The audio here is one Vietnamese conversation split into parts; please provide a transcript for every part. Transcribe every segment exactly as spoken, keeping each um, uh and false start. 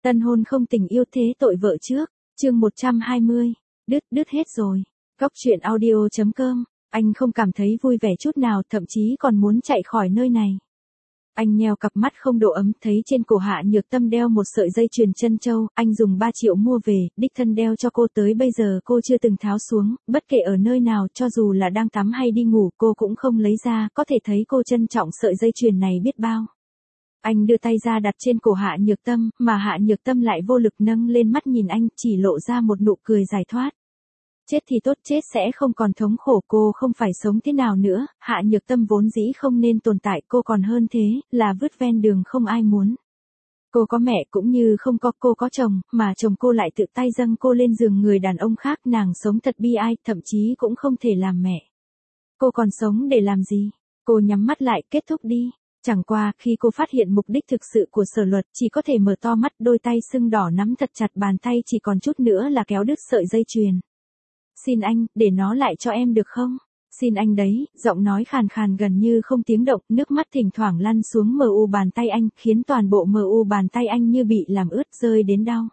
Tân hôn không tình yêu thế tội vợ trước, chương một trăm hai mươi, đứt đứt hết rồi. Góc truyện audio chấm com, anh không cảm thấy vui vẻ chút nào, thậm chí còn muốn chạy khỏi nơi này. Anh nheo cặp mắt không độ ấm, thấy trên cổ Hạ Nhược Tâm đeo một sợi dây chuyền chân châu, anh dùng ba triệu mua về, đích thân đeo cho cô, tới bây giờ cô chưa từng tháo xuống, bất kể ở nơi nào, cho dù là đang tắm hay đi ngủ, cô cũng không lấy ra, có thể thấy cô trân trọng sợi dây chuyền này biết bao. Anh đưa tay ra đặt trên cổ Hạ Nhược Tâm, mà Hạ Nhược Tâm lại vô lực nâng lên mắt nhìn anh, chỉ lộ ra một nụ cười giải thoát. Chết thì tốt, chết sẽ không còn thống khổ, cô không phải sống thế nào nữa, Hạ Nhược Tâm vốn dĩ không nên tồn tại, cô còn hơn thế, là vứt ven đường không ai muốn. Cô có mẹ cũng như không có, cô có chồng, mà chồng cô lại tự tay dâng cô lên giường người đàn ông khác, nàng sống thật bi ai, thậm chí cũng không thể làm mẹ. Cô còn sống để làm gì? Cô nhắm mắt lại, kết thúc đi. Chẳng qua, khi cô phát hiện mục đích thực sự của Sở Luật, chỉ có thể mở to mắt, đôi tay sưng đỏ nắm thật chặt bàn tay, chỉ còn chút nữa là kéo đứt sợi dây chuyền. Xin anh, để nó lại cho em được không? Xin anh đấy, giọng nói khàn khàn gần như không tiếng động, nước mắt thỉnh thoảng lăn xuống mờ u bàn tay anh, khiến toàn bộ mờ u bàn tay anh như bị làm ướt, rơi đến đau.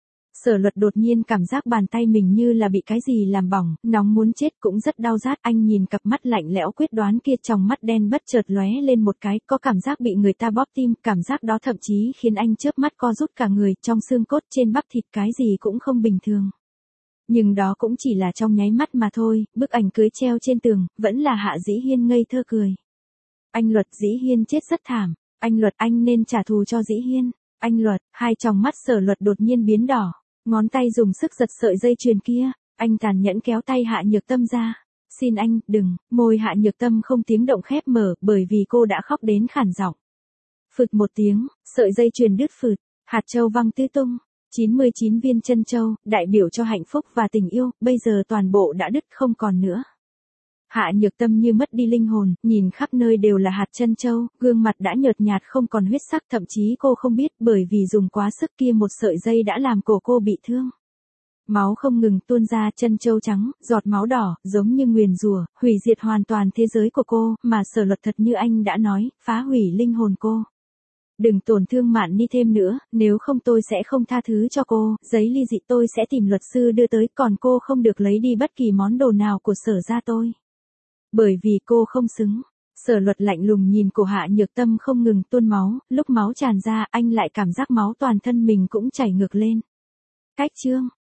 Sở Luật đột nhiên cảm giác bàn tay mình như là bị cái gì làm bỏng, nóng muốn chết, cũng rất đau rát. Anh nhìn cặp mắt lạnh lẽo quyết đoán kia, trong mắt đen bất chợt lóe lên một cái, có cảm giác bị người ta bóp tim, cảm giác đó thậm chí khiến anh chớp mắt co rút cả người, trong xương cốt, trên bắp thịt, cái gì cũng không bình thường. Nhưng đó cũng chỉ là trong nháy mắt mà thôi, bức ảnh cưới treo trên tường, vẫn là Hạ Dĩ Hiên ngây thơ cười. Anh Luật, Dĩ Hiên chết rất thảm, anh Luật, anh nên trả thù cho Dĩ Hiên, anh Luật. Hai tròng mắt Sở Luật đột nhiên biến đỏ, ngón tay dùng sức giật sợi dây chuyền kia, anh tàn nhẫn kéo tay Hạ Nhược Tâm ra. Xin anh, đừng, môi Hạ Nhược Tâm không tiếng động khép mở, bởi vì cô đã khóc đến khản giọng. Phực một tiếng, sợi dây chuyền đứt phụt, hạt châu văng tứ tung. chín mươi chín viên chân châu, đại biểu cho hạnh phúc và tình yêu, bây giờ toàn bộ đã đứt không còn nữa. Hạ Nhược Tâm như mất đi linh hồn, nhìn khắp nơi đều là hạt chân châu, gương mặt đã nhợt nhạt không còn huyết sắc, thậm chí cô không biết, bởi vì dùng quá sức kia một sợi dây đã làm cổ cô bị thương. Máu không ngừng tuôn ra, chân châu trắng, giọt máu đỏ, giống như nguyền rủa, hủy diệt hoàn toàn thế giới của cô, mà Sở Luật thật như anh đã nói, phá hủy linh hồn cô. Đừng tổn thương Mạn Ni thêm nữa, nếu không tôi sẽ không tha thứ cho cô, giấy ly dị tôi sẽ tìm luật sư đưa tới, còn cô không được lấy đi bất kỳ món đồ nào của Sở gia tôi. Bởi vì cô không xứng. Sở Luật lạnh lùng nhìn cổ Hạ Nhược Tâm không ngừng tuôn máu, lúc máu tràn ra, anh lại cảm giác máu toàn thân mình cũng chảy ngược lên. Cách chương